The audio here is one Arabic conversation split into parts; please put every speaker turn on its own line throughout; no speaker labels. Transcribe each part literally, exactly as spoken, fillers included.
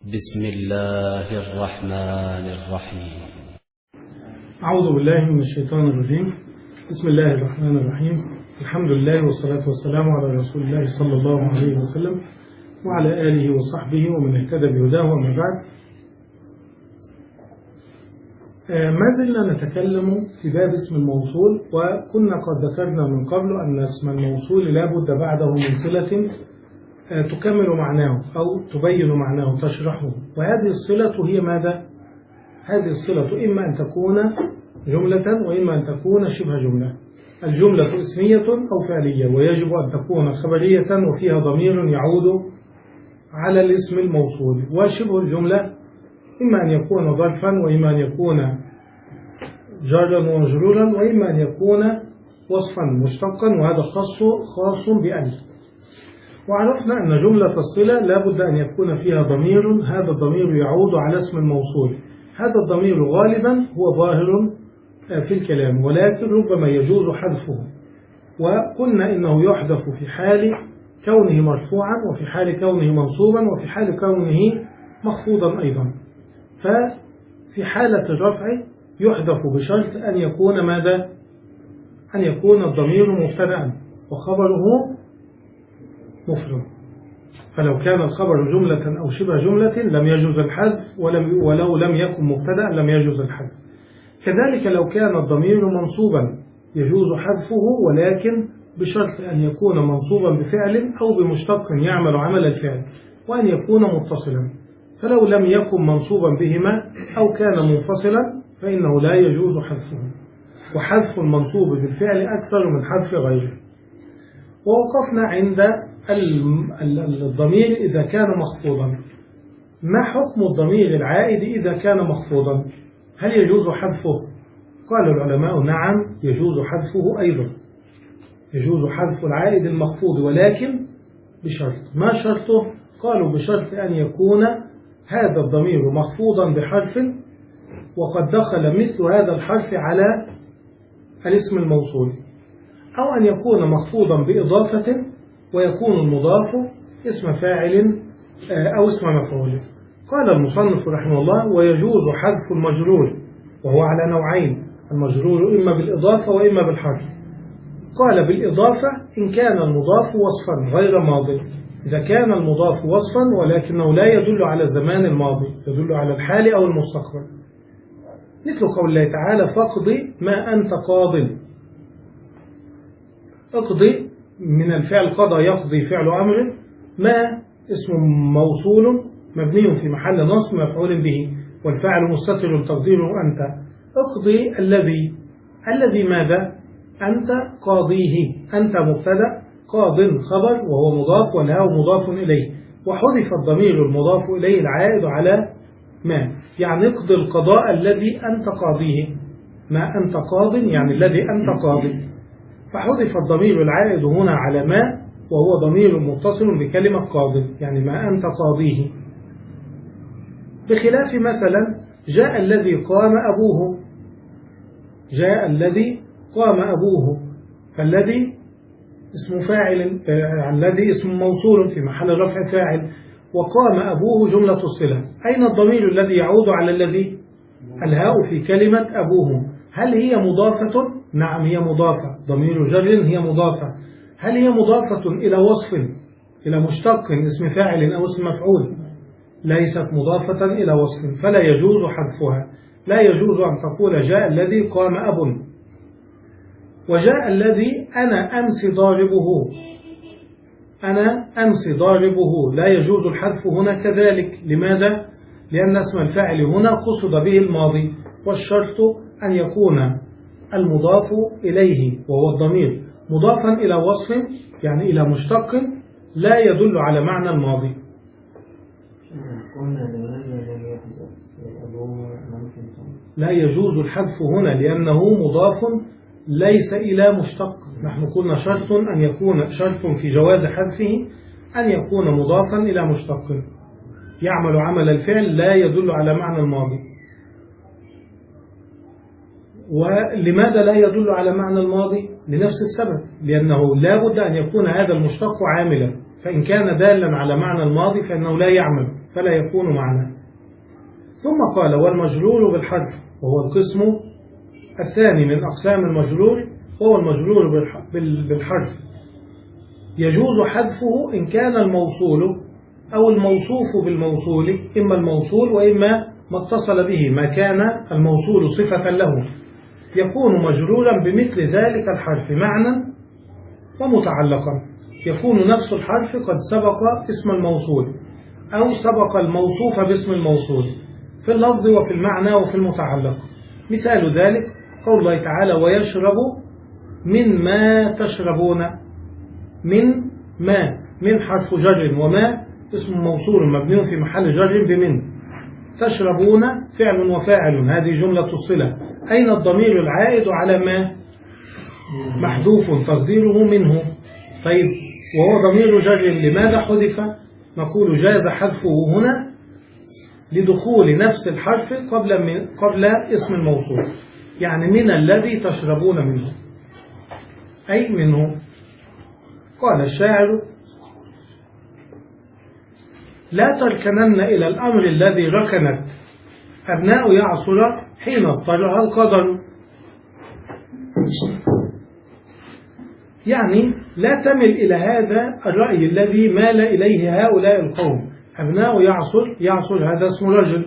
بسم الله الرحمن الرحيم.
أعوذ بالله من الشيطان الرجيم. بسم الله الرحمن الرحيم. الحمد لله والصلاة والسلام على رسول الله صلى الله عليه وسلم وعلى آله وصحبه ومن اهتدى بهداه. وما بعد، ما زلنا نتكلم في باب اسم الموصول، وكنا قد ذكرنا من قبل أن اسم الموصول لا بد بعده من صلة تكمل معناه أو تبين معناه تشرحه، وهذه الصلة هي ماذا؟ هذه الصلة إما أن تكون جملة وإما أن تكون شبه جملة. الجملة اسمية أو فعلية، ويجب أن تكون خبرية وفيها ضمير يعود على الاسم الموصول. وشبه الجملة إما أن يكون ظرفا وإما أن يكون جارا ومجرورا وإما أن يكون وصفا مشتقا، وهذا خاص خاص بأن. وعرفنا أن جملة الصلة لا بد أن يكون فيها ضمير، هذا الضمير يعود على اسم الموصول. هذا الضمير غالبا هو ظاهر في الكلام، ولكن ربما يجوز حذفه. وقلنا إنه يحذف في حال كونه مرفوعا وفي حال كونه منصوبا وفي حال كونه مخفوضا أيضا. ففي حالة الرفع يحذف بشرط أن يكون ماذا؟ أن يكون الضمير مبتدأ وخبره مفرد. فلو كان الخبر جملة أو شبه جملة لم يجوز الحذف، ولم ولو لم يكن مبتدأ لم يجوز الحذف. كذلك لو كان الضمير منصوبا يجوز حذفه، ولكن بشرط أن يكون منصوبا بفعل أو بمشتق يعمل عمل الفعل، وأن يكون متصلا. فلو لم يكن منصوبا بهما أو كان منفصلا فإنه لا يجوز حذفه. وحذف المنصوب بالفعل أكثر من حذف غيره. ووقفنا عند الضمير إذا كان مخفوضا. ما حكم الضمير العائد إذا كان مخفوضا؟ هل يجوز حذفه؟ قال العلماء نعم، يجوز حذفه أيضا. يجوز حذف العائد المخفوض، ولكن بشرط. ما شرطه؟ قالوا بشرط أن يكون هذا الضمير مخفوضا بحرف، وقد دخل مثل هذا الحرف على الاسم الموصول، أو أن يكون مخفوضا بإضافة ويكون المضاف اسم فاعل أو اسم مفعول. قال المصنف رحمه الله: ويجوز حذف المجرور، وهو على نوعين: المجرور إما بالإضافة وإما بالحرف. قال بالإضافة إن كان المضاف وصفا غير ماضي. إذا كان المضاف وصفا ولكنه لا يدل على الزمان الماضي، يدل على الحال أو المستقبل، مثل قول الله تعالى: فاقضي ما أنت قاض. اقضي من الفعل قضى يقضي فعل أمر، ما اسم موصول مبني في محل نصب مفعول به، والفاعل مستتر تقديره أنت. اقضي الذي الذي ماذا؟ أنت قاضيه. أنت مبتدأ، قاض خبر وهو مضاف، والهاء مضاف إليه، وحذف الضمير المضاف إليه العائد على ما، يعني اقضي القضاء الذي أنت قاضيه. ما أنت قاض يعني الذي أنت قاضي، فحذف الضمير العائد هنا على ما، وهو ضمير متصل بكلمة قاض، يعني ما أنت قاضيه. بخلاف مثلا جاء الذي قام أبوه. جاء الذي قام أبوه، فالذي اسم فاعل، آه الذي اسم موصول في محل رفع فاعل، وقام أبوه جملة الصلة. أين الضمير الذي يعود على الذي؟ الهاء في كلمة أبوه. هل هي مضافة؟ نعم هي مضافة. ضمير جر هي مضافة. هل هي مضافة إلى وصف، إلى مشتق اسم فاعل أو اسم مفعول؟ ليست مضافة إلى وصف، فلا يجوز حذفها. لا يجوز أن تقول جاء الذي قام أب. وجاء الذي أنا أمس ضاربه. أنا أمس ضاربه لا يجوز الحذف هنا كذلك. لماذا؟ لأن اسم الفاعل هنا قصد به الماضي، والشرط أن يكون المضاف إليه وهو الضمير مضافا إلى وصف، يعني إلى مشتق لا يدل على معنى الماضي. لا يجوز الحذف هنا لأنه مضاف ليس إلى مشتق. نحن قلنا شرط أن يكون شرط في جواز حذفه أن يكون مضافا إلى مشتق يعمل عمل الفعل لا يدل على معنى الماضي. ولماذا لا يدل على معنى الماضي؟ لنفس السبب، لأنه لا بد أن يكون هذا المشتق عاملا، فإن كان دالا على معنى الماضي فإنه لا يعمل. فلا يكون معنى. ثم قال والمجرور بالحذف، وهو القسم الثاني من أقسام المجرور، وهو المجرور بالحذف، يجوز حذفه إن كان الموصول أو الموصوف بالموصول، إما الموصول وإما ما اتصل به، ما كان الموصول صفة له، يكون مجرورا بمثل ذلك الحرف معنى ومتعلقا. يكون نفس الحرف قد سبق اسم الموصول أو سبق الموصوف باسم الموصول في اللفظ وفي المعنى وفي المتعلق. مثال ذلك قول الله تعالى ويشرب من ما تشربون. من ما، من حرف جر، وما اسم موصول مبني في محل جر بمن. تشربون فعل وفاعل، هذه جملة الصلة. أين الضمير العائد على ما؟ محذوف تقديره منه. طيب وهو ضمير جر، لماذا حذف؟ نقول جاز حذفه هنا لدخول نفس الحرف قبل من قبل اسم الموصول، يعني من الذي تشربون منه، أي منه. قال الشاعر لا تركنن إلى الأمر الذي ركنت أبناء يعصر حين اضطرها القدر. يعني لا تمل إلى هذا الرأي الذي مال إليه هؤلاء القوم. أبناء يعصر، يعصر هذا اسم رجل،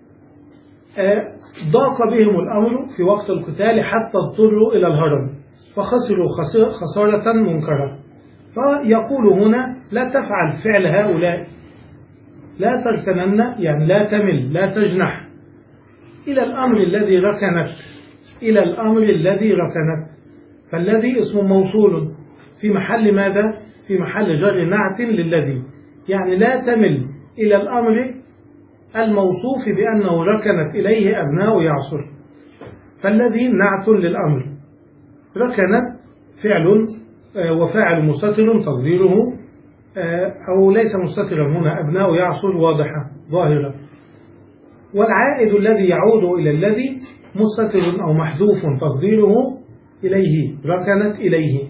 ضاق بهم الأمر في وقت القتال حتى اضطروا إلى الهرب فخسروا خسارة منكرة. فيقول هنا لا تفعل فعل هؤلاء، لا تركنن، يعني لا تمل، لا تجنح إلى الأمر الذي ركنت، إلى الأمر الذي ركنت. فالذي اسم موصول في محل ماذا؟ في محل جر نعت للذي، يعني لا تمل إلى الأمر الموصوف بأنه ركنت إليه أبناء يعصر. فالذي نعت للأمر، ركنت فعل وفاعل مستتر تقديره، أو ليس مستترا هنا، أبناء يعصر واضحة ظاهرة. والعائد الذي يعود إلى الذي مستتر أو محذوف تقديره إليه، ركنت إليه.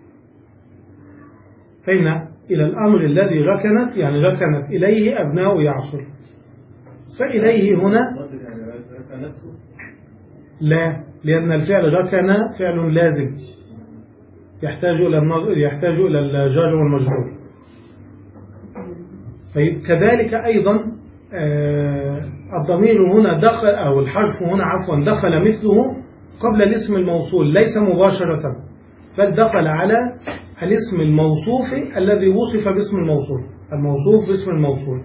فإن إلى الأمر الذي ركنت، يعني ركنت إليه أبناء يعصر. فإليه هنا لا، لأن الفعل ركن فعل لازم يحتاج إلى يحتاج إلى الجار والمجرور. طيب كذلك أيضا آه الضمير هنا دخل، أو الحرف هنا عفوا دخل مثله قبل الاسم الموصول، ليس مباشرة، بل دخل على الاسم الموصوف الذي وصف باسم الموصول، الموصوف باسم الموصول.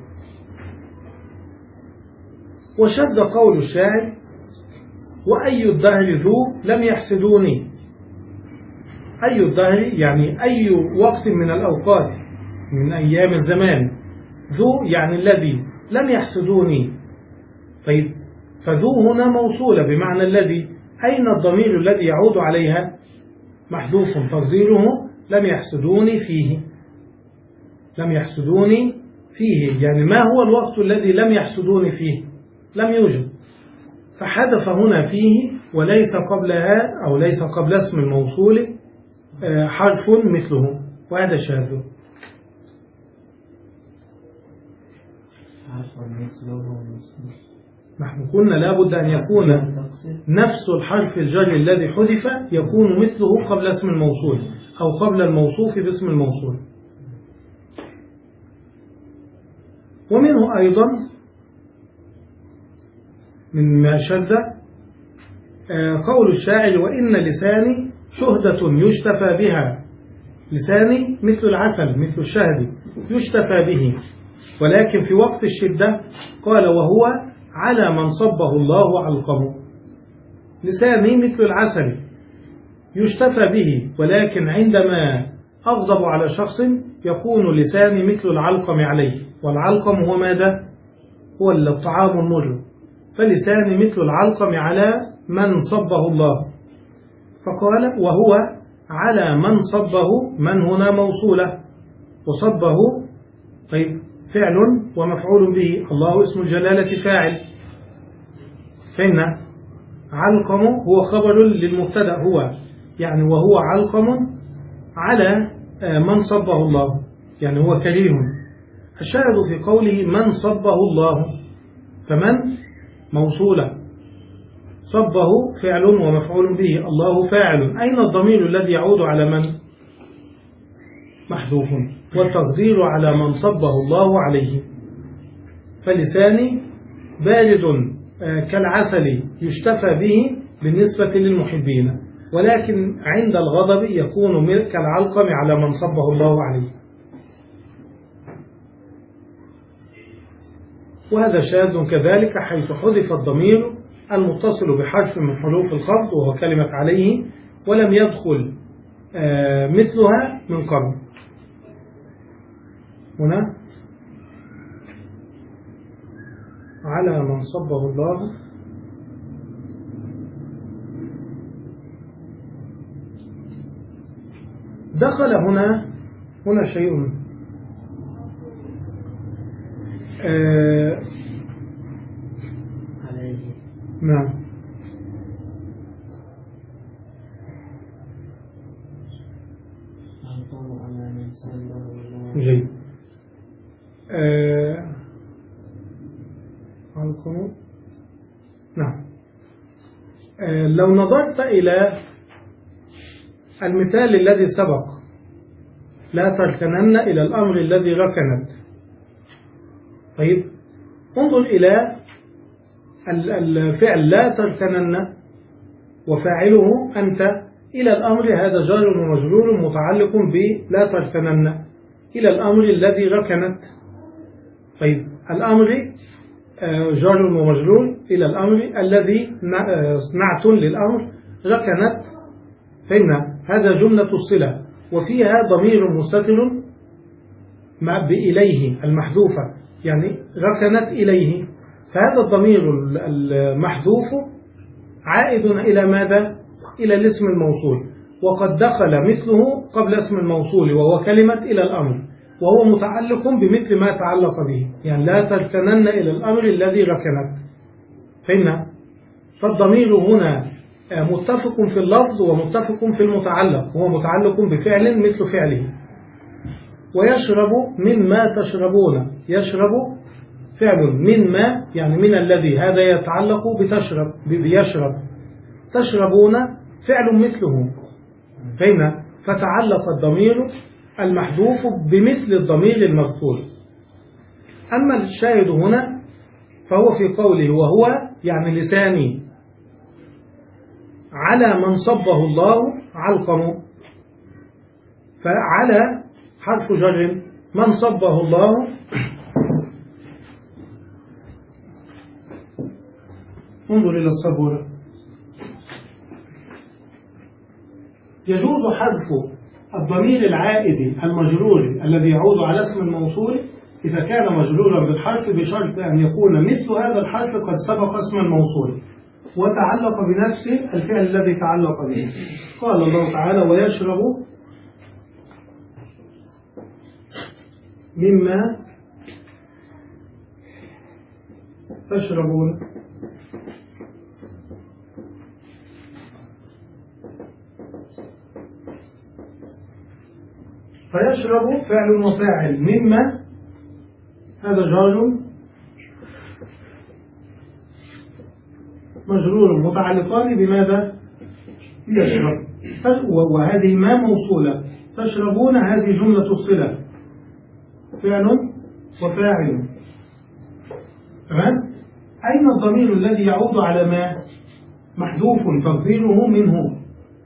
وشد قول الشاعر وأي الدهر ذو لم يحسدوني. أي الدهر يعني أي وقت من الأوقات من أيام الزمان، ذو يعني الذي، لم يحسدوني. طيب فذو هنا موصولة بمعنى الذي، أين الضمير الذي يعود عليها؟ محذوف تقديره لم يحسدوني فيه، لم يحسدوني فيه، يعني ما هو الوقت الذي لم يحسدوني فيه؟ لم يوجد، فحذف هنا فيه وليس قبلها أو ليس قبل اسم الموصول حرف مثله، وهذا شاذ. نحن قلنا لابد أن يكون نفس الحرف الجر الذي حذف يكون مثله قبل اسم الموصول أو قبل الموصوف باسم الموصول. ومنه أيضا من ما شذ قول الشاعر وإن لساني شهدة يشتفى بها. لساني مثل العسل، مثل الشهد يشتفى به، ولكن في وقت الشدة قال وهو على من صبه الله علقمه. لساني مثل العسل يشتفى به، ولكن عندما أغضب على شخص يكون لساني مثل العلقم عليه، والعلقم هو ماذا؟ هو الطعام المر، فلساني مثل العلقم على من صبه الله. فقال وهو على من صبه، من هنا موصولة، وصبه طيب فعل ومفعول به، الله اسم الجلالة فاعل، فإن علقم هو خبر للمبتدأ، هو يعني وهو علقم على من صبه الله، يعني هو كريه. الشاهد في قوله من صبه الله، فمن موصولة، صبه فعل ومفعول به، الله فاعل. أين الضمير الذي يعود على من؟ محذوف، والتقدير على من صبه الله عليه. فلساني بارد كالعسل يشتفى به بالنسبة للمحبين، ولكن عند الغضب يكون كالعلقم على من صبه الله عليه. وهذا شاذ كذلك، حيث حذف الضمير المتصل بحرف من حروف الخفض وهو كلمة عليه، ولم يدخل مثلها من قبل. هنا على من صبه الله، دخل هنا هنا شيء آه
عليه.
نعم. جيد. آه عنكم. نعم. آه لو نظرت إلى المثال الذي سبق، لا تركنن إلى الأمر الذي ركنت. طيب انظر إلى الفعل لا تركنن وفاعله أنت، إلى الأمر هذا جار ومجرور متعلق بلا تركنن إلى الأمر الذي ركنت. طيب الأمر جار ومجرور إلى الأمر الذي نعت للأمر ركنت، فإن هذا جملة الصلة وفيها ضمير مستتر مع بإليه المحذوفة، يعني ركنت إليه، فهذا الضمير المحذوف عائد إلى ماذا؟ إلى الاسم الموصول، وقد دخل مثله قبل اسم الموصول وهو كلمة إلى الأمر، وهو متعلق بمثل ما تعلق به، يعني لا تركنن إلى الأمر الذي ركنت. فإن فالضمير هنا متفق في اللفظ ومتفق في المتعلق، هو متعلق بفعل مثل فعله. ويشرب مما تشربون، يشرب فعل مما يعني من الذي، هذا يتعلق بتشرب بيشرب، تشربون فعل مثله، فإن فتعلق الضمير المحذوف بمثل الضمير المذكور. أما الشاهد هنا فهو في قوله وهو يعني لساني على من صبه الله علقم، فعلى حرف جر، من صبه الله انظر إلى الصبورة، يجوز حذف الضمير العائد المجرور الذي يعود على اسم الموصول إذا كان مجرورا بالحرف بشرط أن يكون مثل هذا الحرف قد سبق اسم الموصول وتعلق بنفس الفعل الذي تعلق به. قال الله تعالى ويشرب مما تشربون، فيشرب فعل وفاعل، مما هذا جار مجرور متعلقان بماذا؟ يشرب، وهذه ما موصولة، تشربون هذه جملة الصلة، فعل وفاعل. تمام؟ أين الضمير الذي يعود على ما؟ محذوف تقديره منه.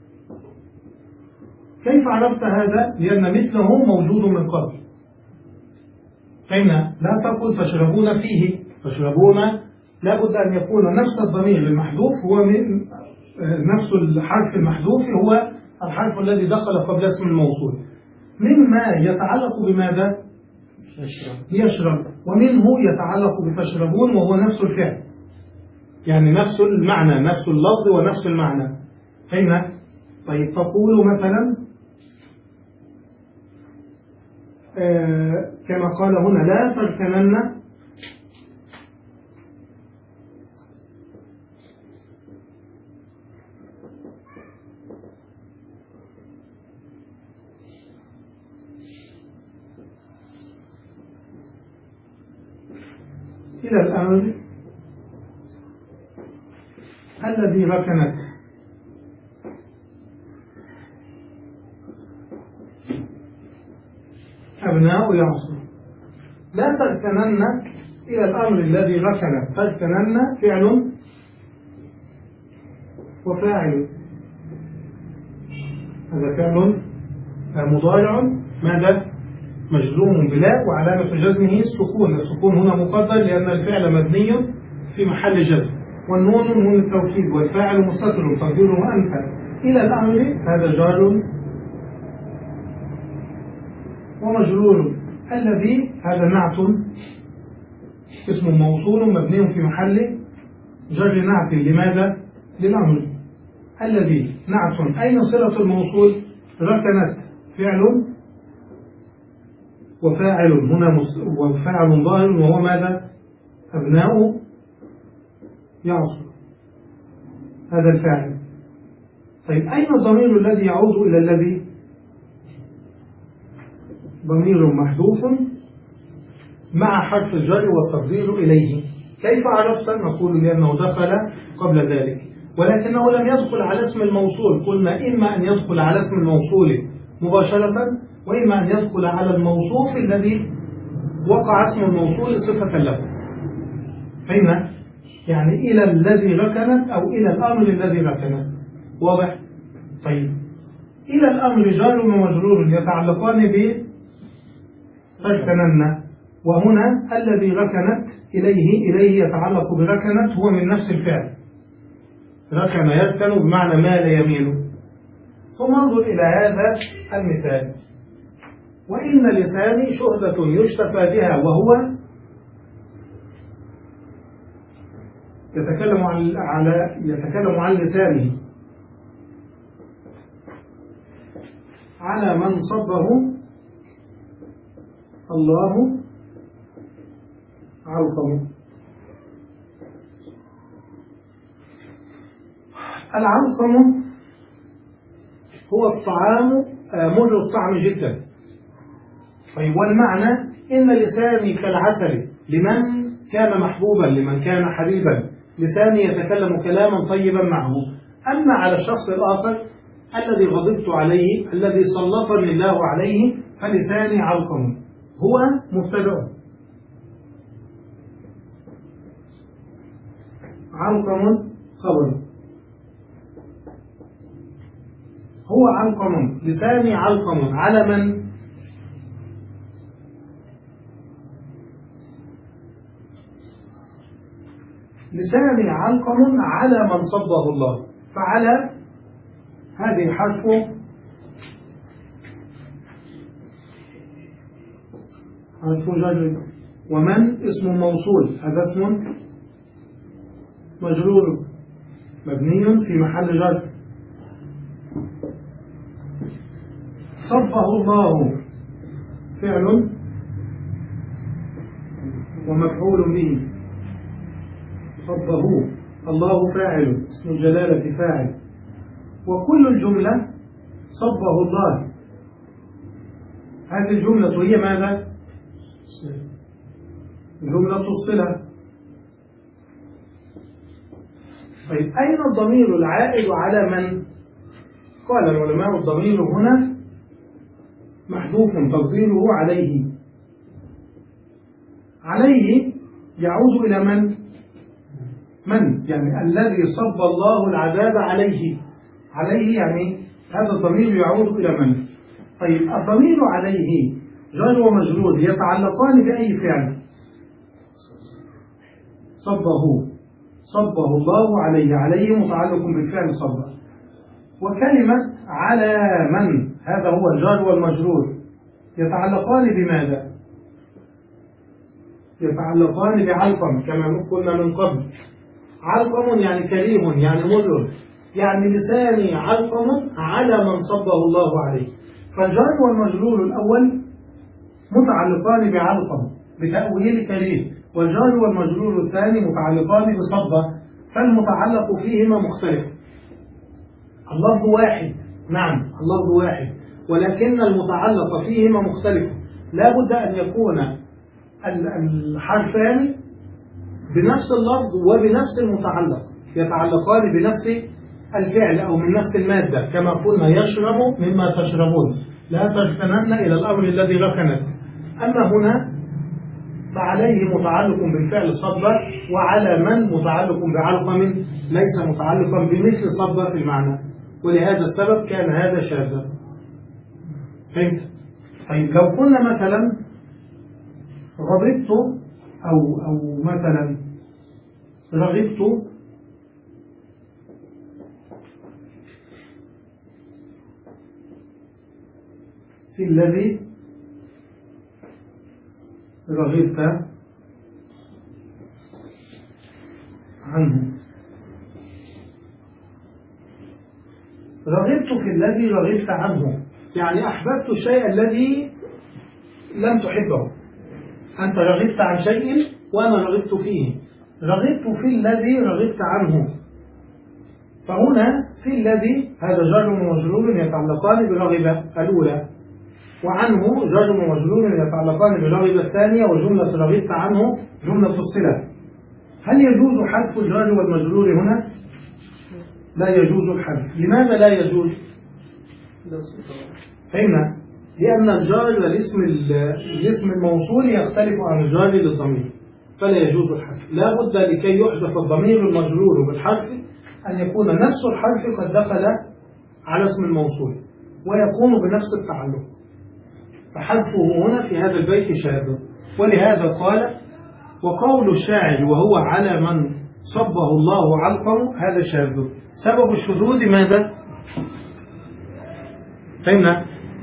كيف عرفت هذا؟ لأن مثله موجود من قبل، فإن لا تقل تشربون فيه، تشربون لا بد أن يكون نفس الضمير المحذوف هو من نفس الحرف المحذوف هو الحرف الذي دخل قبل اسم الموصول. مما يتعلق بماذا؟ يشرب، ومنه يتعلق بتشربون وهو نفس الفعل، يعني نفس المعنى، نفس اللفظ ونفس المعنى. فإن طيب تقول مثلا آه كما قال هنا لا تركنن إلى الأمر الذي ركنت أبناء يعصر. لا تركنن إلى الأمر الذي ركنت، تركنن فعل وفاعل، هذا فعل مضارع ماذا؟ مجزوم بلا، وعلامة جزمه السكون. السكون هنا مقدر لأن الفعل مبني في محل جزم، والنون نون التوكيد، والفاعل مستتر تقديره أنت. إلى الأمر هذا جار ومجرور. الذي هذا نعت اسم موصول مبني في محل جر نعت. لماذا؟ للأمر. الذي نعت. أين صلة الموصول؟ ركنت فعل وفاعل، هنا وفاعل ظاهر وهو ماذا؟ أبناء يعصر، هذا الفاعل. طيب أين الضمير الذي يعود إلى الذي؟ ضمير محذوف مع حرف الجر والتقدير إليه. كيف عرفت؟ نقول لأنه دخل قبل ذلك، ولكنه لم يدخل على اسم الموصول. قلنا إما أن يدخل على اسم الموصول مباشرة، وإما أن يدخل على الموصوف الذي وقع اسم الموصول صفة له. فهمنا؟ يعني إلى الذي ركنت أو إلى الأمر الذي ركنت. واضح؟ طيب إلى الأمر جار ومجرور يتعلقان ب ركنن، وهنا الذي ركنت إليه إليه يتعلق بركنت، هو من نفس الفعل. ركن يركن بمعنى مال يمينه. ثم انظر إلى هذا المثال: وإن لساني شهدة يشتفى بها، وهو يتكلم عن على يتكلم عن لسانه على من صبه الله علقمه. العلقم هو الطعام مر الطعم جدا. طيب والمعنى إن لساني كالعسل لمن كان محبوبا، لمن كان حبيبا، لساني يتكلم كلاما طيبا معه. أما على الشخص الآخر الذي غضبت عليه، الذي سلطني الله عليه، فلساني علقم. هو مبتدأ، علقم خبر. هو علقم، لساني علقم على من؟ لساني علقم على من صبه الله. فعلى هذه حرف حرف جر، ومن اسم موصول، هذا اسم مجرور مبني في محل جر. صبه الله فعل ومفعول به، صبه الله فاعل، اسم الجلالة فاعل، وكل الجملة صبه الله. هذه الجملة هي ماذا؟ جملة الصلة. طيب أين الضمير العائد على من؟ قال العلماء الضمير هنا محذوف تقديره عليه. عليه يعود إلى من؟ من يعني الذي صب الله العذاب عليه. عليه يعني هذا الضمير يعود إلى من؟ طيب الضمير عليه جار ومجرور يتعلقان بأي فعل؟ صبه، صبه الله عليه، عليه متعلق بالفعل صبه. وكلمة على من هذا هو الجار والمجرور يتعلقان بماذا؟ يتعلقان بعلقم كما قلنا من قبل. علقم يعني كريم، يعني مر، يعني لساني علقم على من صبه الله عليه. فالجار والمجرور الأول متعلقان بعلقم بتأويل كريم، والجار والمجرور الثاني متعلقان بصبه، فالمتعلق فيهما مختلف. اللفظ واحد، نعم اللفظ واحد، ولكن المتعلق فيهما مختلف. لا بد أن يكون الحرفان بنفس اللفظ وبنفس المتعلق، يتعلقان بنفس الفعل أو من نفس المادة، كما قلنا يشرب مما تشربون، لا تركنن إلى الأمر الذي ركنت. أما هنا فعليه متعلق بالفعل صب، وعلى من متعلق بعلقم ليس متعلقا بمثل صب في المعنى، ولهذا السبب كان هذا شاذا. فهمت؟ طيب لو قلنا مثلا غضبت أو أو مثلا رغبت في الذي رغبت عنه، رغبت في الذي رغبت عنه يعني أحببت الشيء الذي لم تحبه. أنت رغبت عن شيء وأنا رغبت فيه، رغبت في الذي رغبت عنه. فهنا في الذي هذا جر ومجرور يتعلقان برغبة الأولى، وعنه جر ومجرور يتعلقان برغبة الثانية، وجملة رغبت عنه جملة الصلة. هل يجوز حذف الجر والمجرور هنا؟ لا يجوز الحذف. لماذا لا يجوز؟ فهمنا؟ لأن الجار والاسم الاسم الموصول يختلف عن الجار للضمير، فلا يجوز الحذف. لا بد لكي يحذف الضمير المجرور بالحذف أن يكون نفس الحرف قد دخل على اسم الموصول ويكون بنفس التعلق، فحذفه هنا في هذا البيت شاذ. ولهذا قال: وقول الشاعر وهو على من صبه الله علقه هذا شاذ. سبب الشذوذ ماذا؟ فهمنا؟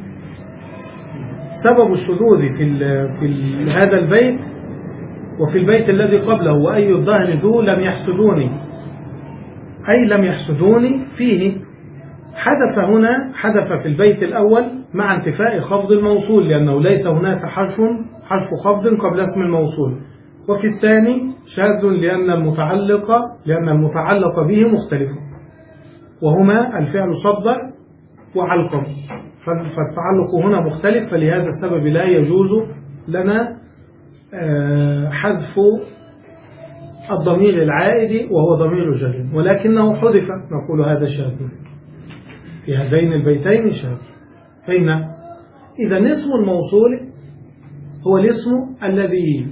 سبب الشذوذ في ال في ال هذا البيت وفي البيت الذي قبله: وأي الظهر ذو لم يحسدوني، أي لم يحسدوني فيه حدث هنا، حدث في البيت الأول مع انتفاء خفض الموصول، لأنه ليس هناك حرف حرف خفض قبل اسم الموصول. وفي الثاني شاذ لأن المتعلق لأن المتعلق به مختلف، وهما الفعل صب وعلقم، فالتعلق هنا مختلف، فلهذا السبب لا يجوز لنا حذف الضمير العائد وهو ضمير جر، ولكنه حذف، نقول هذا شاذ في هذين البيتين شاذ. فإن إذا اسم الموصول هو الاسم الذي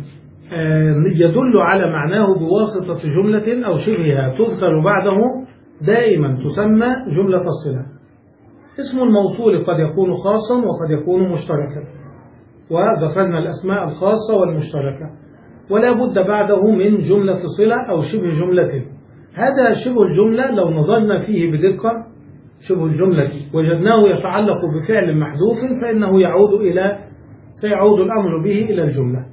يدل على معناه بواسطة جملة أو شبهها تذكر بعده دائما تسمى جملة الصلة. اسم الموصول قد يكون خاصا وقد يكون مشتركا، وذكرنا الأسماء الخاصة والمشتركة، ولا بد بعده من جملة صلة أو شبه جملة. هذا شبه الجملة لو نظرنا فيه بدقة، شبه الجملة وجدناه يتعلق بفعل محذوف فإنه يعود إلى سيعود الأمر به إلى الجملة.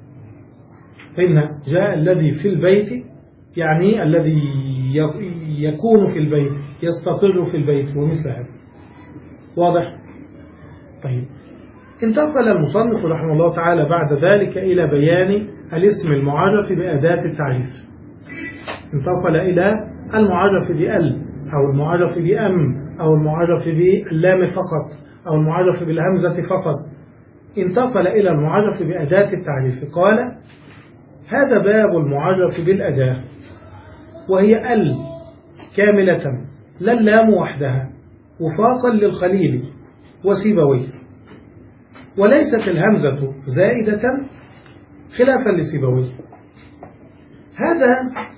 فإن جاء الذي في البيت يعني الذي يكون في البيت، يستقر في البيت، ومثل هذا. واضح؟ طيب، انتقل المصنف رحمه الله تعالى بعد ذلك إلى بيان الاسم المعرف بأداة التعريف. انتقل إلى المعرف بأل، أو المعرف بأم، أو المعرف باللام فقط، أو المعرف بالهمزة فقط. انتقل إلى المعرف بأداة التعريف. قال: هذا باب المعرف بالأداة، وهي ال كاملة لا اللام وحدها، وفاقا للخليل وسيبويه، وليست الهمزة زائدة خلافا لسيبويه. هذا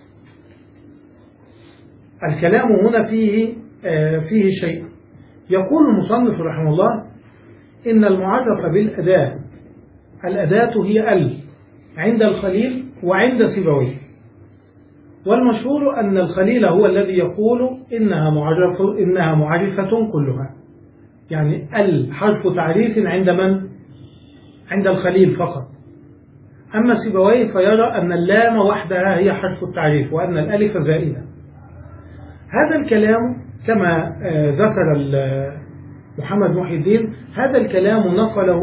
الكلام هنا فيه آه فيه شيء. يقول المصنف رحمه الله: إن المعرف بالأداة، الأداة هي ال عند الخليل وعند سيبويه، والمشهور أن الخليل هو الذي يقول إنها معرف إنها معرفة كلها، يعني ال حرف تعريف عند من؟ عند الخليل فقط. أما سيبويه فيرى أن اللام وحدها هي حرف التعريف، وأن الألف زائدة. هذا الكلام كما ذكر محمد محي الدين، هذا الكلام نقله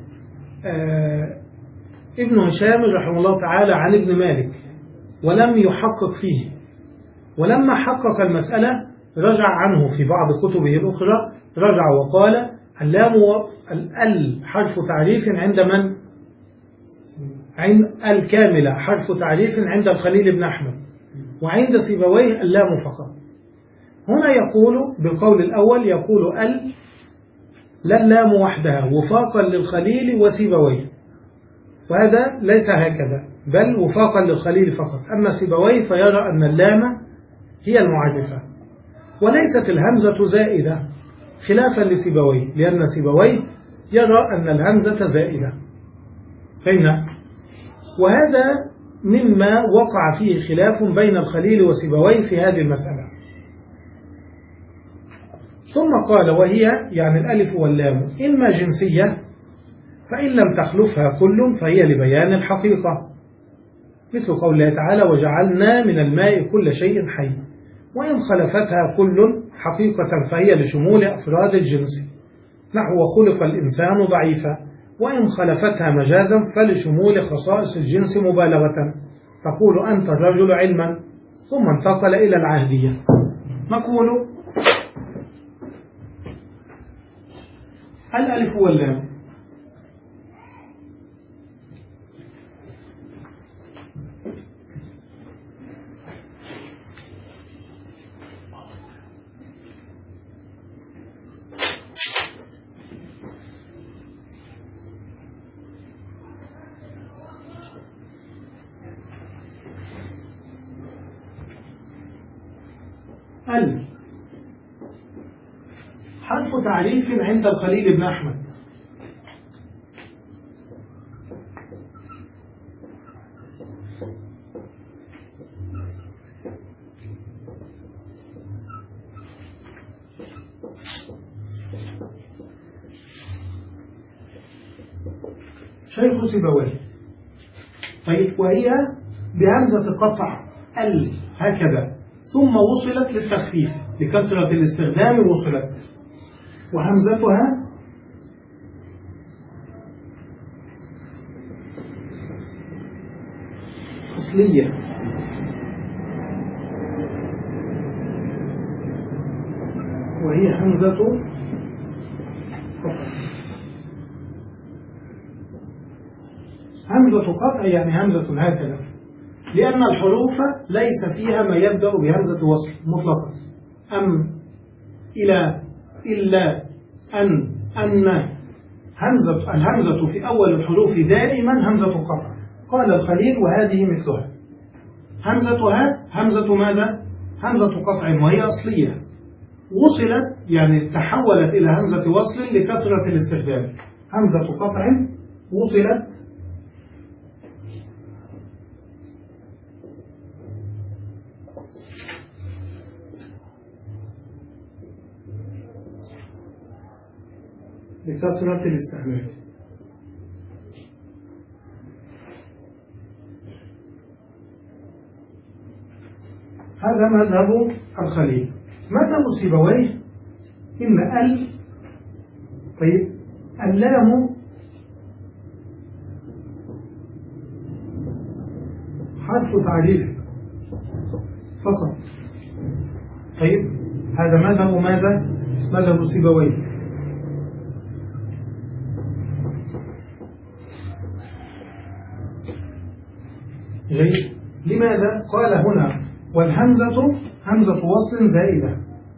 ابن هشام رحمه الله تعالى عن ابن مالك، ولم يحقق فيه، ولما حقق المسألة رجع عنه في بعض كتبه الأخرى، رجع وقال: اللام ال حرف تعريف عند من؟ عند الكاملة حرف تعريف عند الخليل بن أحمد، وعند سيبويه اللام فقط. هنا يقول بالقول الأول يقول ال لا اللام وحدها وفاقا للخليل وسيبويه، وهذا ليس هكذا، بل وفاقا للخليل فقط. أما سيبويه فيرى أن اللام هي المعرفة، وليست الهمزة زائدة خلافا لسيبويه، لأن سيبويه يرى أن الهمزة زائدة. فهمنا؟ وهذا مما وقع فيه خلاف بين الخليل وسيبويه في هذه المسألة. ثم قال وهي يعني الألف واللام إما جنسية، فإن لم تخلفها كل فهي لبيان الحقيقة، مثل قول الله تعالى وجعلنا من الماء كل شيء حي، وإن خلفتها كل حقيقة فهي لشمول أفراد الجنس، نحو وخلق الإنسان ضعيفا، وإن خلفتها مجازا فلشمول خصائص الجنس مبالغة، تقول أنت الرجل علما، ثم انتقل إلى العهدية. نقول الألف واللام ال حرف تعريف عند الخليل بن أحمد، شيخ سيبويه. طيب وهي بهمزة قطع ال هكذا، ثم وصلت للتخفيف لكثرة الاستخدام وصلت، وهمزتها أصلية، وهي همزة قطع. همزة قطع يعني همزة هكذا، لأن الحروف ليس فيها ما يبدأ بهمزة وصل مطلقا، أم، إلى، إلا، أن، أن. همزة الهمزة في أول الحروف دائما همزة قطع. قال الخليل وهذه مثلها، همزتها همزة ماذا؟ همزة قطع، وهي أصلية، وصلت يعني تحولت إلى همزة وصل لكثرة الاستخدام. همزة قطع وصلت لكثرة الاستعمال. هذا مذهب الخليل. مذهب سيبويه إن ال طيب اللام حرف تعريف فقط. طيب هذا مذهب ماذا؟ مذهب سيبويه. جيد. لماذا؟ قال هنا والهمزة همزة وصل زائدة.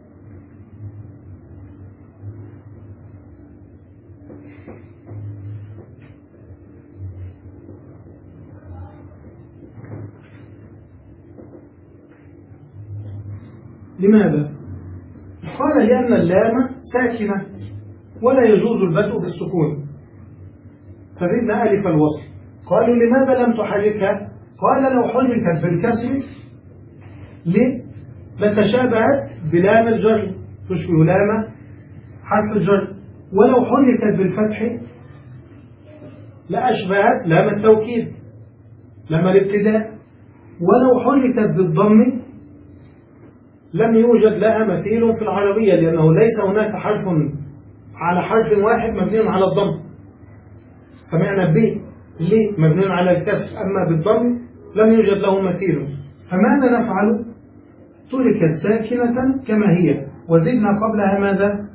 لماذا؟ قال لأن اللام ساكنة ولا يجوز البدء بالسكون، فزدنا ألف الوصل. قالوا لماذا لم تحركها؟ قال لو حركت بالكسر ليه؟ لتشابهت بلام الجر، تشبه لام حرف الجر، ولو حركت بالفتح لأشبهت لام التوكيد لام الابتداء، ولو حركت بالضم لم يوجد لها مثيل في العربية، لأنه ليس هناك حرف على حرف واحد مبني على الضم. سمعنا به ليه مبني على الكسر، أما بالضم لم يوجد له مثيل. فماذا نفعل؟ تركت ساكنة كما هي، وزدنا قبلها ماذا؟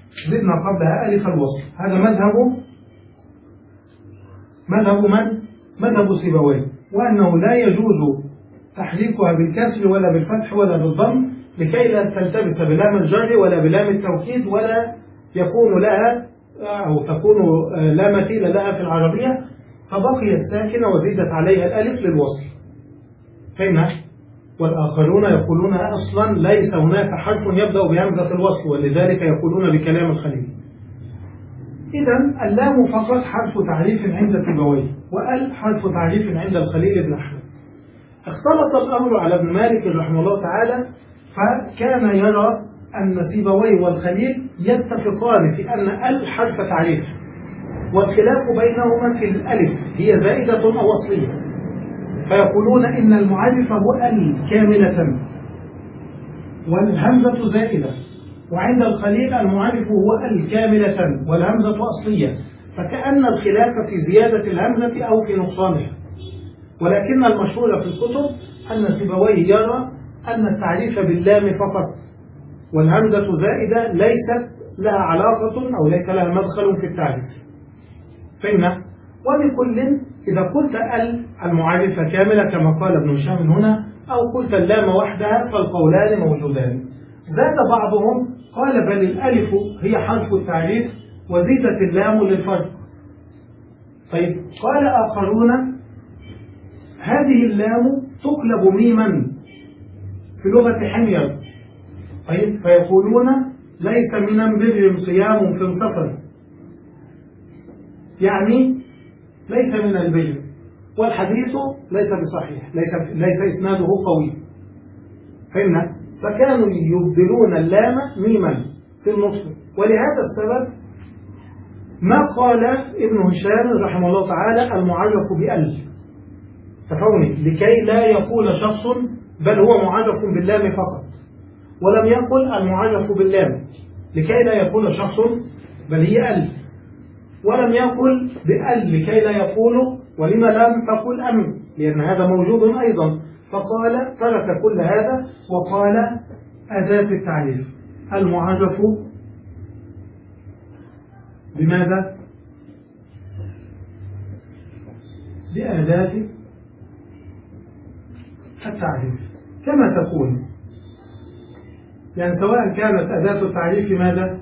زدنا قبلها ألف الوصل. هذا مذهب مذهب من؟ مذهب سيبويه، وأنه لا يجوز تحريكها بالكسر ولا بالفتح ولا بالضم لكي لا تلتبس بلام الجر ولا بلام التوكيد ولا يكون لها أو تكون لا مثيل لها في العربية، فبقيت ساكنة وزيدت عليها الألف للوصل. فهمنا؟ والآخرون يقولون أصلا ليس هناك حرف يبدأ بهمزة الوصل، ولذلك يقولون بكلام الخليل. إذن اللام فقط حرف تعريف عند سيبويه، وال حرف تعريف عند الخليل بن أحمد. اختلط الأمر على ابن مالك رحمه الله تعالى، فكان يرى أن سيبويه والخليل يتفقان في أن ال حرف تعريف، والخلاف بينهما في الألف هي زائدة أو أصلية، فيقولون إن المعرف هو ال كاملة والهمزة زائدة، وعند الخليل المعرف هو ال كاملة والهمزة أصلية، فكأن الخلاف في زيادة الهمزة أو في نقصانها. ولكن المشهور في الكتب أن سيبويه يرى أن التعريف باللام فقط والهمزة زائدة ليست لها علاقة أو ليس لها مدخل في التعريف. فهمنا؟ وبكل إذا قلت ال المعرفة كاملة كما قال ابن هشام هنا، أو قلت اللام وحدها، فالقولان موجودان. زاد بعضهم قال بل الألف هي حرف التعريف وزيدت اللام للفرق. طيب قال آخرون هذه اللام تقلب ميما في لغة حمير. طيب فيقولون ليس من بر صيام في السفر، يعني ليس من البر، والحديث ليس بصحيح، ليس, ليس إسناده قوي. فهمنا؟ فكانوا يبدلون اللام ميما في النطق، ولهذا السبب ما قال ابن هشام رحمه الله تعالى المعرف بأل، تفهمني، لكي لا يقول شخص بل هو معرف باللام فقط، ولم يقل المعرف باللام لكي لا يقول شخص بل هي أل، ولم يقل بأل لكي لا يقول ولما لم تقل أم، لأن هذا موجود أيضا. فقال ترك كل هذا وقال أداة التعريف المعرف بماذا؟ بأداة التعريف كما تكون، يعني سواء كانت أداة التعريف ماذا؟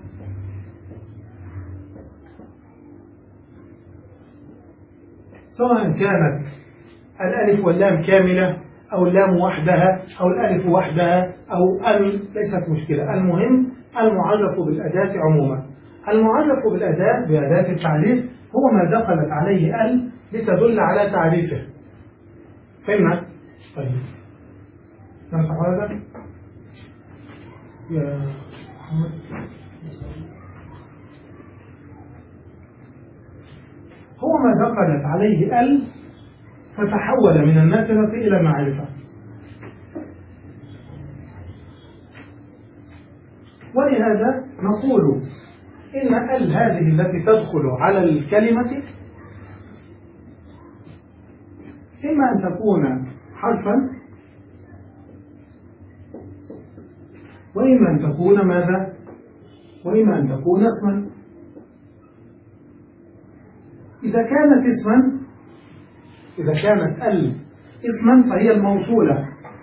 سواء كانت الألف واللام كاملة أو اللام وحدها أو الألف وحدها أو أم، ليست مشكلة. المهم المعرف بالأداة عموما. المعرف بالأداة بأداة التعريف هو ما دخلت عليه ال لتدل على تعريفه. فهمنا؟ طيب نمسح هذا يا محمد. هو ما دخلت عليه ال فتحول من النكرة إلى معرفة. ولهذا نقول إن ال هذه التي تدخل على الكلمة إما أن تكون حرفا وإما أن تكون ماذا؟ وإما أن تكون اسما. إذا كانت اسما إذا كانت ال اسما فهي الموصولة،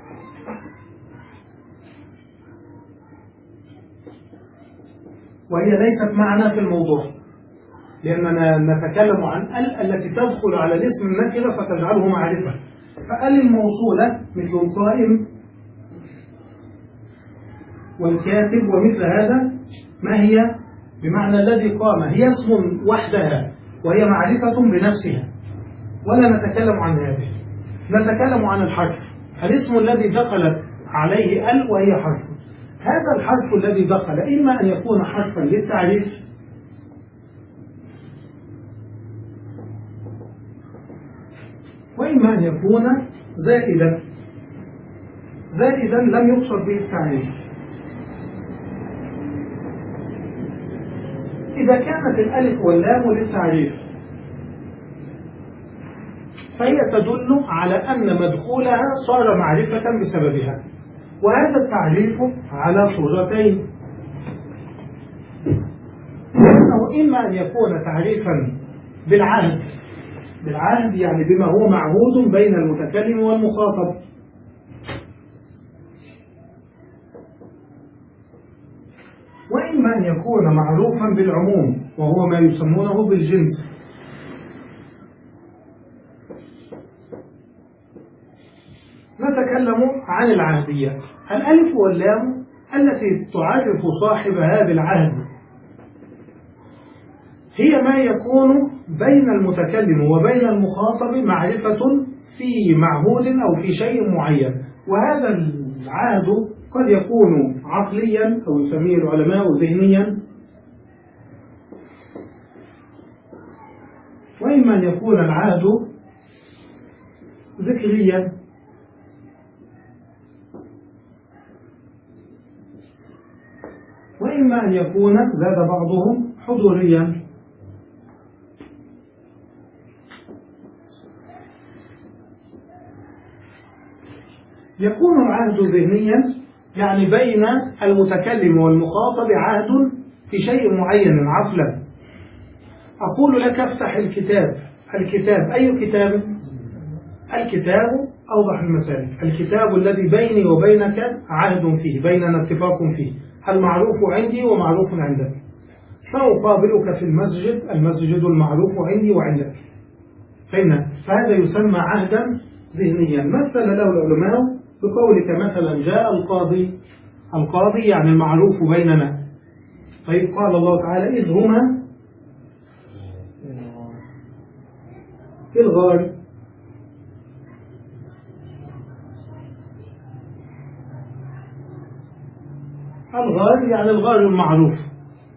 وهي ليست معنا في الموضوع، لأننا نتكلم عن ال التي تدخل على الاسم النكرة فتجعله معرفة. فال الموصولة مثل القائم والكاتب ومثل هذا ما هي؟ بمعنى الذي قام، هي اسم وحدها وهي معرفة بنفسها، ولا نتكلم عن هذه، نتكلم عن الحرف، الاسم الذي دخلت عليه ال وهي حرف. هذا الحرف الذي دخل إما أن يكون حرفا للتعريف وإما أن يكون زائدا. زائدا لم يقصد به التعريف. إذا كانت الألف واللام للتعريف فهي تدل على أن مدخولها صار معرفة بسببها، وهذا التعريف على صورتين، أو إما أن يكون تعريفا بالعهد بالعهد يعني بما هو معهود بين المتكلم والمخاطب. وإما أن يكون معروفا بالعموم وهو ما يسمونه بالجنس. نتكلم عن العهدية. الألف واللام التي تعرف صاحب هذا العهد هي ما يكون بين المتكلم وبين المخاطب معرفة في معهود أو في شيء معين، وهذا العهد قد يكون عقليا أو يسميه العلماء ذهنيا، وإما أن يكون العهد ذكريا، وإما أن يكون زاد بعضهم حضوريا. يكون العهد ذهنيا يعني بين المتكلم والمخاطب عهد في شيء معين عقلا. أقول لك افتح الكتاب. الكتاب أي كتاب؟ الكتاب أوضح المسائل، الكتاب الذي بيني وبينك عهد فيه، بيننا اتفاق فيه، المعروف عندي ومعروف عندك. سأقابلك في المسجد، المسجد المعروف عندي وعندك. فهمنا؟ فهذا يسمى عهدا ذهنيا. مثل له العلماء بقولك مثلا جاء القاضي. القاضي يعني المعروف بيننا. طيب قال الله تعالى إذ هما في الغار. الغار يعني الغار المعروف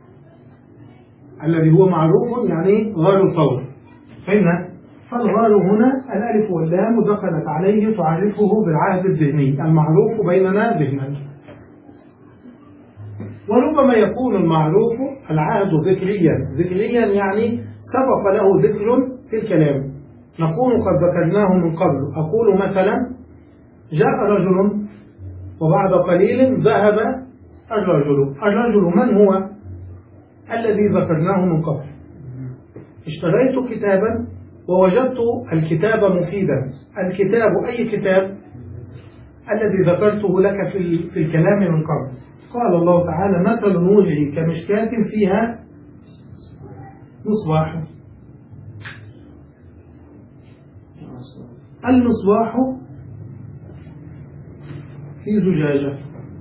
الذي هو معروف، يعني غار ثور. فهمنا؟ فالغار هنا الألف واللام دخلت عليه تعرفه بالعهد الذهني المعروف بيننا ذهنا. وربما يكون المعروف العهد ذكريا. ذكريا يعني سبق له ذكر في الكلام، نكون قد ذكرناه من قبل. أقول مثلا جاء رجل وبعد قليل ذهب الرجل. الرجل من هو؟ الذي ذكرناه من قبل. اشتريت كتابا ووجدت الكتاب مفيدا. الكتاب أي كتاب؟ الذي ذكرته لك في, في الكلام من قبل. قال الله تعالى مثل نوره كمشكاة فيها مصباح. المصباح في زجاجة.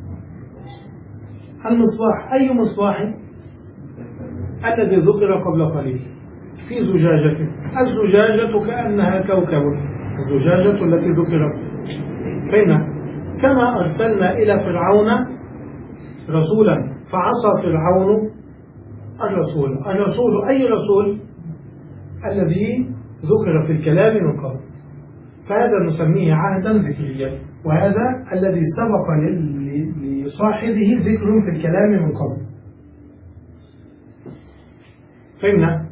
المصباح أي مصباح؟ الذي ذكر قبل قليل في زجاجة. الزجاجة كأنها كوكب، الزجاجة التي ذكرت. فهنا كما أرسلنا إلى فرعون رسولا فعصى فرعون الرسول. الرسول أي رسول؟ الذي ذكر في الكلام من قبل. فهذا نسميه عهدا ذكريا، وهذا الذي سبق لصاحبه ذكر في الكلام من قبل. فهمنا؟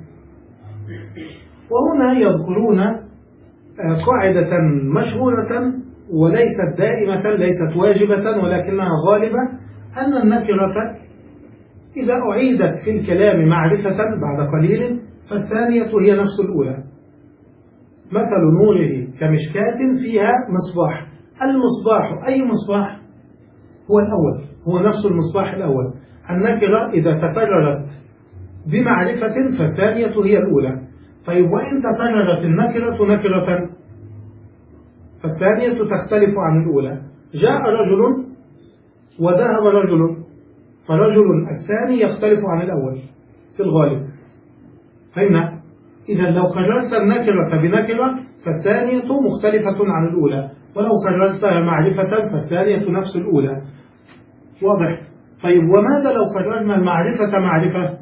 وهنا يذكرون قاعدة مشهورة وليست دائمة، ليست واجبة ولكنها غالبة، أن النكرة إذا أعيدت في الكلام معرفة بعد قليل فالثانية هي نفس الأولى. مثل نوره كمشكاة فيها مصباح. المصباح أي مصباح؟ هو الأول، هو نفس المصباح الأول. النكرة إذا تكررت بمعرفة فالثانية هي الأولى. طيب وإن تكررت النكرة نكرة فالثانية تختلف عن الأولى. جاء رجل وذهب رجل، فرجل الثاني يختلف عن الأول في الغالب. فهمنا؟ إذا لو كررت النكرة بنكرة فالثانية مختلفة عن الأولى، ولو كررتها معرفة فالثانية نفس الأولى. واضح؟ طيب وماذا لو كررنا المعرفة معرفة؟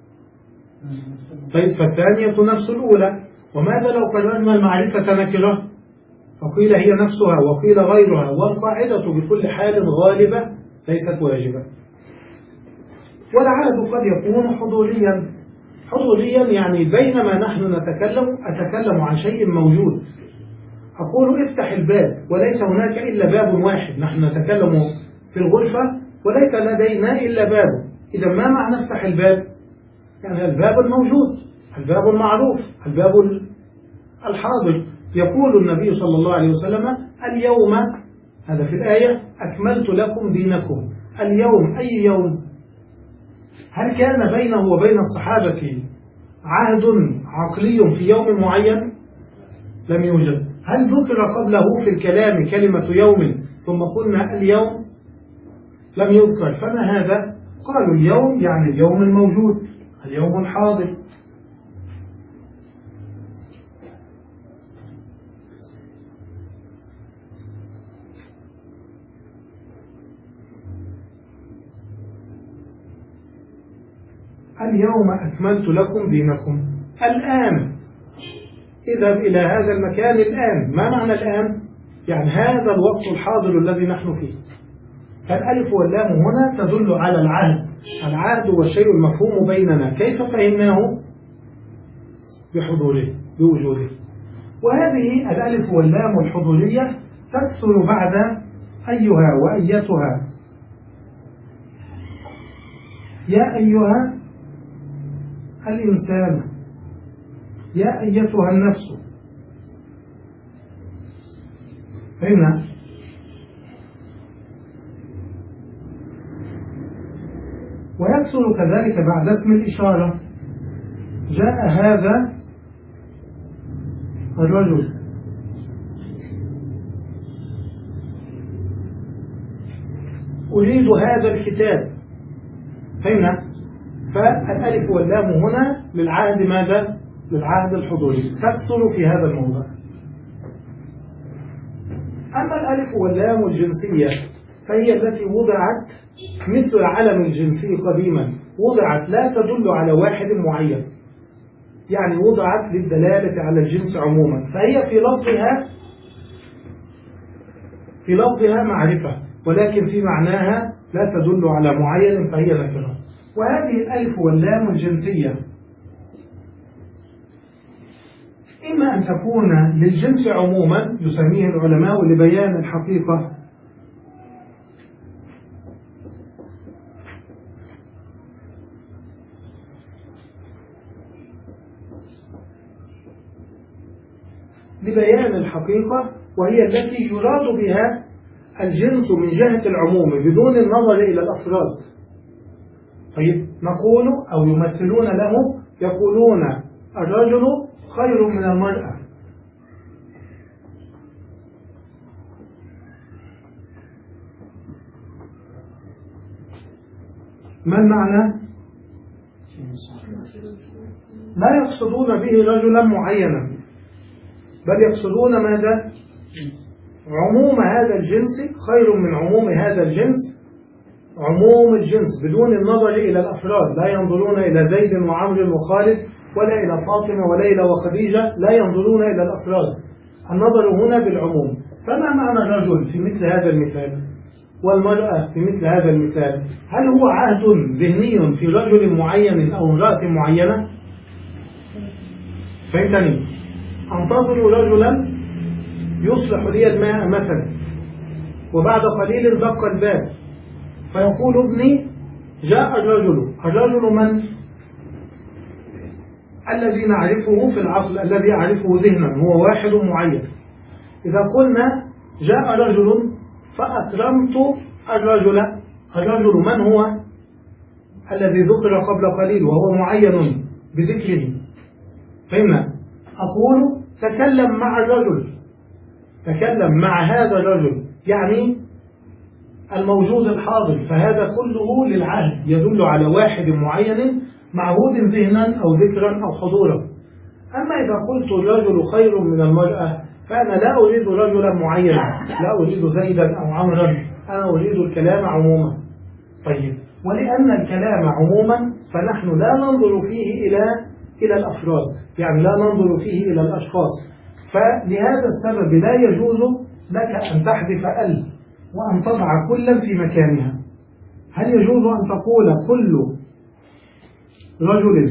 طيب فالثانية نفس الأولى. وماذا لو كررنا المعرفة نكرة؟ فقيل هي نفسها وقيل غيرها، والقاعدة بكل حال غالبة ليست واجبة. والعهد قد يكون حضوريا. حضوريا يعني بينما نحن نتكلم أتكلم عن شيء موجود. أقول افتح الباب وليس هناك إلا باب واحد، نحن نتكلم في الغرفة وليس لدينا إلا باب. إذا ما معنى افتح الباب؟ يعني الباب الموجود، الباب المعروف، الباب الحاضر. يقول النبي صلى الله عليه وسلم اليوم، هذا في الآية، أكملت لكم دينكم. اليوم أي يوم؟ هل كان بينه وبين الصحابة عهد عقلي في يوم معين؟ لم يوجد. هل ذكر قبله في الكلام كلمة يوم ثم قلنا اليوم؟ لم يذكر. فما هذا؟ قالوا اليوم يعني اليوم الموجود، اليوم الحاضر. اليوم أكملت لكم دينكم. الآن اذهب إلى هذا المكان الآن. ما معنى الآن؟ يعني هذا الوقت الحاضر الذي نحن فيه. فالألف واللام هنا تدل على العهد. العهد هو الشيء المفهوم بيننا. كيف فهمناه؟ بحضوره، بوجوده. وهذه الألف واللام الحضورية تكثر بعد أيها وأيتها. يا أيها الإنسان، يا أيتها النفس. فهمنا؟ ويكثر كذلك بعد اسم الإشارة. جاء هذا الرجل. أريد هذا الكتاب. فهمنا؟ فالألف واللام هنا للعهد ماذا؟ للعهد الحضوري، تكثر في هذا الموضع. أما الألف واللام الجنسية فهي التي وضعت مثل العلم الجنسي قديما، وضعت لا تدل على واحد معين، يعني وضعت للدلالة على الجنس عموما، فهي في لفظها في لفظها معرفة، ولكن في معناها لا تدل على معين، فهي نكرة. وهذه الألف واللام الجنسية إما أن تكون للجنس عموما يسميه العلماء لبيان الحقيقة، لبيان الحقيقة، وهي التي يراد بها الجنس من جهة العموم بدون النظر إلى الأفراد. طيب نقول أو يمثلون له يقولون الرجل خير من المرأة. ما المعنى؟ لا يقصدون به رجلا معينا، بل يقصدون ماذا؟ عموم هذا الجنس خير من عموم هذا الجنس، عموم الجنس بدون النظر إلى الأفراد. لا ينظرون إلى زيد وعمر وخالد، ولا إلى فاطمة وليلى وخديجة، لا ينظرون إلى الأفراد، النظر هنا بالعموم. فما معنى الرجل في مثل هذا المثال والمرأة في مثل هذا المثال؟ هل هو عهد ذهني في رجل معين أو امرأة معينة؟ فهمتني؟ أنتظر رجلا يصلح لي الماء مثلا، وبعد قليل دق الباب فيقول ابني جاء الرجل. الرجل من؟ الذي نعرفه في العقل، الذي أعرفه ذهنا، هو واحد معين. إذا قلنا جاء رجل فأكرمت الرجل، الرجل من هو؟ الذي ذكر قبل قليل وهو معين بذكره. فهمنا؟ أقول تكلم مع الرجل، تكلم مع هذا الرجل، يعني الموجود الحاضر، فهذا كله للعهد يدل على واحد معين معهود ذهنا أو ذكرا أو حضورا. أما إذا قلت الرجل خير من المرأة فأنا لا أريد رجلا معينا، لا أريد زيدا أو عمرا، أنا أريد الكلام عموما. طيب، ولأن الكلام عموما فنحن لا ننظر فيه إلى إلى الأفراد، يعني لا ننظر فيه إلى الأشخاص. فلهذا السبب لا يجوز لك أن تحذف ال وأن تضع كلا في مكانها. هل يجوز أن تقول كل رجل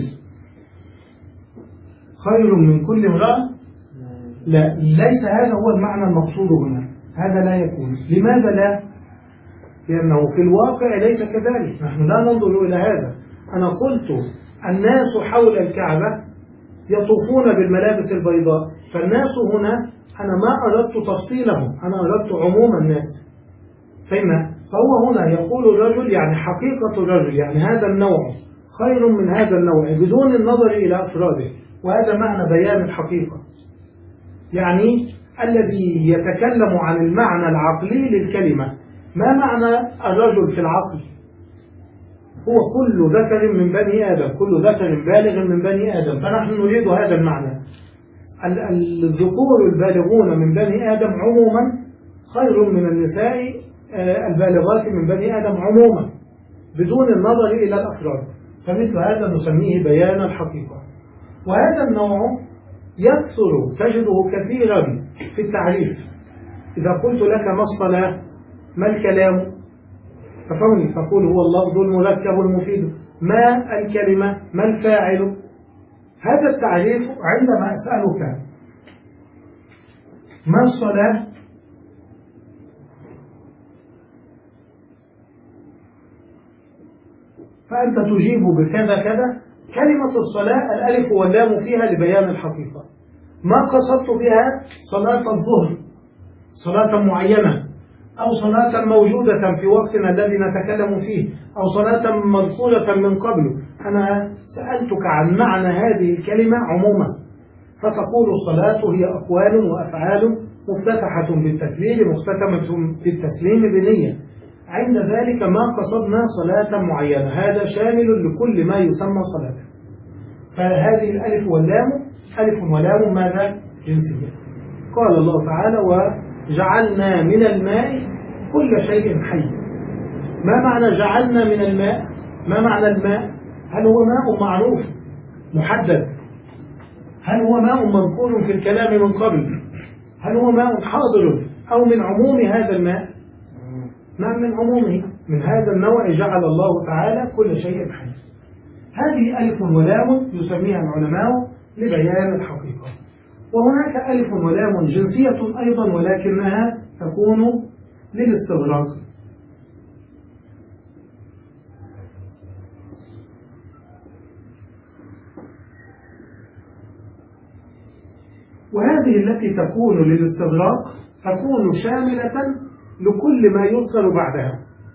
خير من كل امرأة؟ لا، ليس هذا هو المعنى المقصود هنا، هذا لا يكون. لماذا لا؟ لأنه في الواقع ليس كذلك، نحن لا ننظر إلى هذا. أنا قلت الناس حول الكعبة يطوفون بالملابس البيضاء. فالناس هنا أنا ما أردت تفصيلهم، أنا أردت عموم الناس. فهمنا؟ فهو هنا يقول الرجل يعني حقيقة الرجل، يعني هذا النوع خير من هذا النوع بدون النظر إلى أفراده، وهذا معنى بيان الحقيقة. يعني الذي يتكلم عن المعنى العقلي للكلمة. ما معنى الرجل في العقل؟ هو كل ذكر من بني آدم، كل ذكر بالغ من بني آدم، فنحن نريد هذا المعنى. الذكور البالغون من بني آدم عموما خير من النساء البالغات من بني آدم عموما بدون النظر إلى الأفراد. فمثل هذا نسميه بيان الحقيقة. وهذا النوع يكثر، تجده كثيرا في التعريف. إذا قلت لك ما الصلاة؟ ما الكلام؟ ففوني تقول هو اللفظ المركب المفيد. ما الكلمة؟ ما الفاعل؟ هذا التعريف عندما أسألك ما الصلاة؟ فأنت تجيب بكذا كذا. كلمة الصلاة الألف واللام فيها لبيان الحقيقة. ما قصدت بها صلاة الظهر، صلاة معينة، أو صلاة موجودة في وقتنا الذي نتكلم فيه، أو صلاة مذكورة من قبل. أنا سألتك عن معنى هذه الكلمة عموما، فتقول الصلاة هي أقوال وأفعال مفتتحة بالتكبير مختتمة بالتسليم بنية. عند ذلك ما قصدنا صلاة معينة، هذا شامل لكل ما يسمى صلاة. فهذه الألف واللام ألف ولام ماذا؟ جنسية. قال الله تعالى وجعلنا من الماء كل شيء حي. ما معنى جعلنا من الماء؟ ما معنى الماء؟ هل هو ماء معروف محدد؟ هل هو ماء مذكور في الكلام من قبل؟ هل هو ماء حاضر أو من عموم هذا الماء؟ نعم من عمومه. من هذا النوع جعل الله تعالى كل شيء حي. هذه ألف ولام يسميها العلماء لبيان الحقيقة. وهناك ألف ولام جنسية أيضا ولكنها تكون للاستغراق. وهذه التي تكون للاستغراق تكون شاملة لكل ما يذكر بعدها.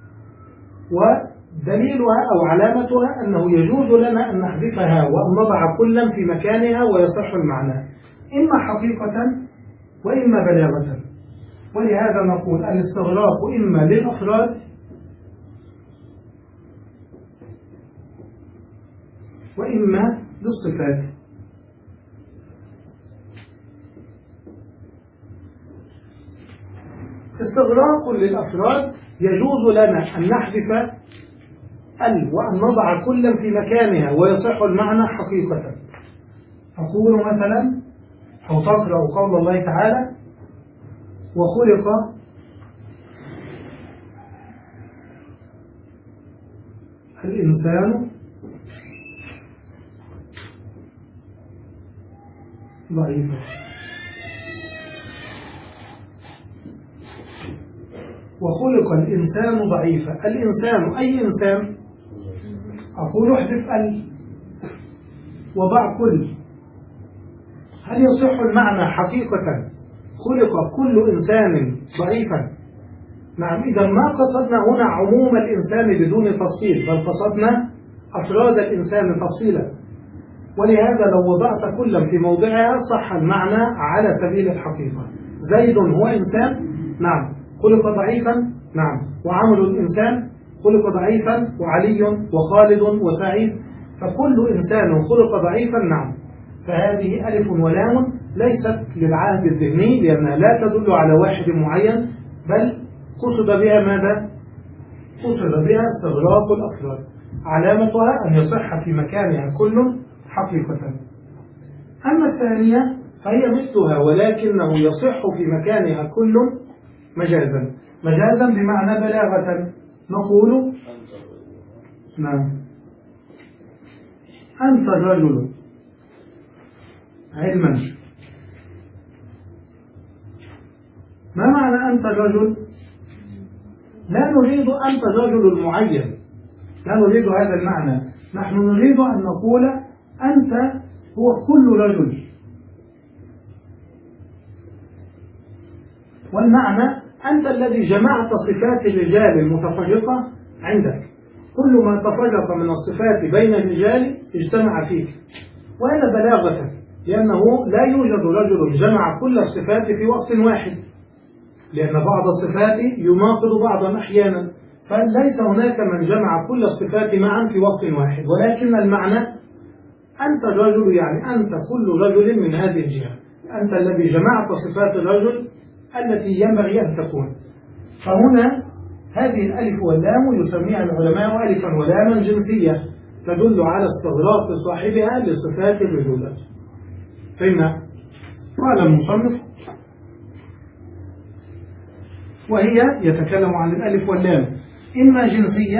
ودليلها أو علامتها أنه يجوز لنا أن نحذفها وأن نضع كلا في مكانها ويصح المعنى، إما حقيقة وإما بلاغة. ولهذا نقول الاستغراق إما للأفراد وإما للصفات. استغراق للأفراد يجوز لنا أن نحذف ال وأن نضع كلا في مكانها ويصح المعنى حقيقة. أقول مثلا أو تقرأ قول الله تعالى وخلق الإنسان ضعيفا. وخلق الإنسان ضعيفا. الإنسان أي إنسان؟ أقول احذف ال وضع كل. هل يصح المعنى حقيقة خلق كل إنسان ضعيفا؟ نعم. إذا ما قصدنا هنا عموم الإنسان بدون تفصيل، بل قصدنا أفراد الإنسان تفصيلا. ولهذا لو وضعت كلا في موضعها صح المعنى على سبيل الحقيقة. زيد هو إنسان، نعم. خلق ضعيفا، نعم. وعمل الإنسان خلق ضعيفا، وعلي وخالد وسعيد، فكل إنسان خلق ضعيفا، نعم. فهذه ألف ولام ليست للعهد الذهني لأنها لا تدل على واحد معين، بل قصد بها ماذا؟ قصد بها استغراق الأفراد. علامتها أن يصح في مكانها كل حقيقة. أما الثانية فهي مثلها ولكنه يصح في مكانها كل مجازا. مجازا بمعنى بلاغة. نقول نعم أنت الرجل علما. ما معنى أنت الرجل؟ لا نريد أنت الرجل المعين، لا نريد هذا المعنى. نحن نريد أن نقول أنت هو كل رجل. والمعنى أنت الذي جمعت صفات الرجال المتفرقة عندك، كل ما تفرق من الصفات بين الرجال اجتمع فيك. وهذا بلاغة، لأنه لا يوجد رجل جمع كل الصفات في وقت واحد، لأن بعض الصفات يناقض بعضا أحيانا، فليس هناك من جمع كل الصفات معا في وقت واحد، ولكن المعنى أنت الرجل، يعني أنت كل رجل من هذه الجهة، أنت الذي جمعت صفات الرجل التي ينبغي أن تكون. فهنا هذه الألف واللام يسميها العلماء ألفا ولاما جنسية، تدل على استغراق صاحبها لصفات الرجولة. فهمنا؟ قال المصنف: وهي يتكلم عن الألف واللام إما جنسية،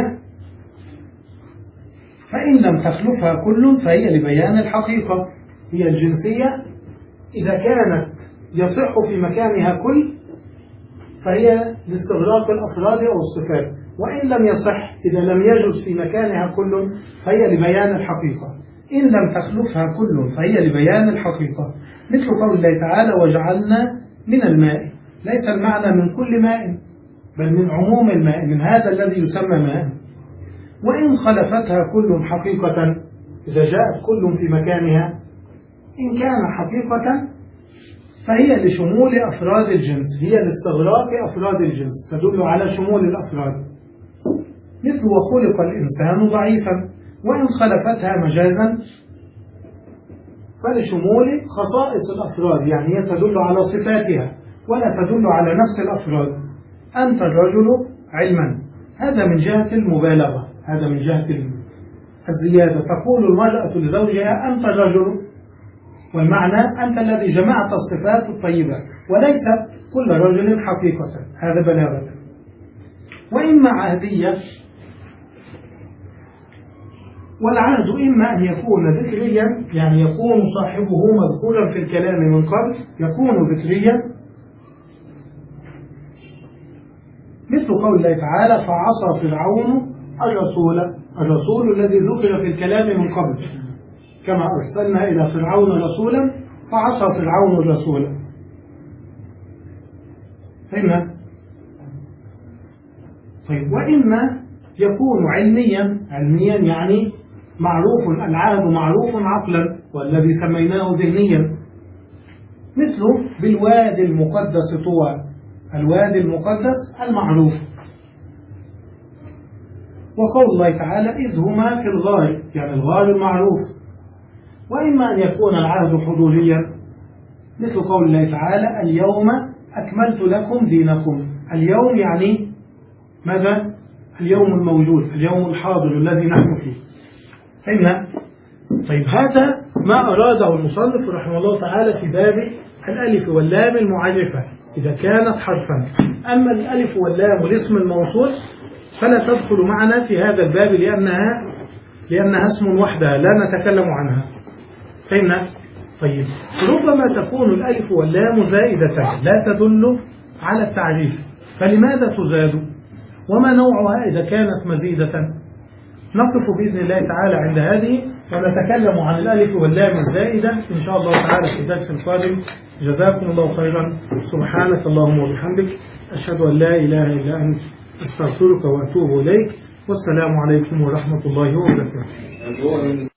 فإن لم تخلفها كل فهي لبيان الحقيقة. هي الجنسية إذا كانت يصح في مكانها كل فهي لاستغراق الأفراد أو الصفات، وإن لم يصح إذا لم يجوز في مكانها كل فهي لبيان الحقيقة. إن لم تخلفها كل فهي لبيان الحقيقة، مثل قول الله تعالى: وجعلنا من الماء. ليس المعنى من كل ماء، بل من عموم الماء، من هذا الذي يسمى ماء. وإن خلفتها كل حقيقة، إذا جاءت كل في مكانها، إن كان حقيقة فهي لشمول أفراد الجنس، هي لاستغراق أفراد الجنس، تدل على شمول الأفراد، مثل وخلق الإنسان ضعيفا. وإن خلفتها مجازا فلشمول خصائص الأفراد، يعني هي تدل على صفاتها ولا تدل على نفس الأفراد. أنت الرجل علما، هذا من جهة المبالغة، هذا من جهة الزيادة. تقول المرأة لزوجها: أنت الرجل، والمعنى أنت الذي جمعت الصفات الطيبة، وليس كل رجل حقيقة، هذا بلاغة. وإما عهدية، والعهد إما أن يكون ذكريا، يعني يكون صاحبه مذكورا في الكلام من قبل، يكون ذكريا، مثل قول الله تعالى: فعصى فرعون الرسول، الرسول الذي ذكر في الكلام من قبل، كما أرسلنا إلى فرعون رسولا فعصى فرعون الرسول. فهمنا؟ طيب، وإما يكون علميا، علميا يعني معروف، العهد معروف عقلا، والذي سميناه ذهنيا، مثله بالوادي المقدس طوى، الوادي المقدس المعروف. وقول الله تعالى: إذ هما في الغار، يعني الغار المعروف. وإما أن يكون العهد حضوريا، مثل قول الله تعالى: اليوم أكملت لكم دينكم. اليوم يعني ماذا؟ اليوم الموجود، اليوم الحاضر الذي نحن فيه. فهمنا؟ طيب، هذا ما أراده المصنف رحمه الله تعالى في باب الألف واللام المعرفة إذا كانت حرفا. أما الألف واللام والاسم الموصول فلا تدخل معنا في هذا الباب، لأنها لأنها اسم وحدها لا نتكلم عنها. فهمنا؟ طيب، ربما تكون الألف واللام زائدة لا تدل على التعريف، فلماذا تزاد؟ وما نوعها إذا كانت مزيدة؟ نقف بإذن الله تعالى عند هذه، ونتكلم عن الألف واللام الزائدة إن شاء الله تعالى في الدرس القادم. جزاكم الله خيرا. سبحانك اللهم وبحمدك، أشهد أن لا إله إلا أنت، أستغفرك وأتوب إليك، والسلام عليكم ورحمة الله وبركاته.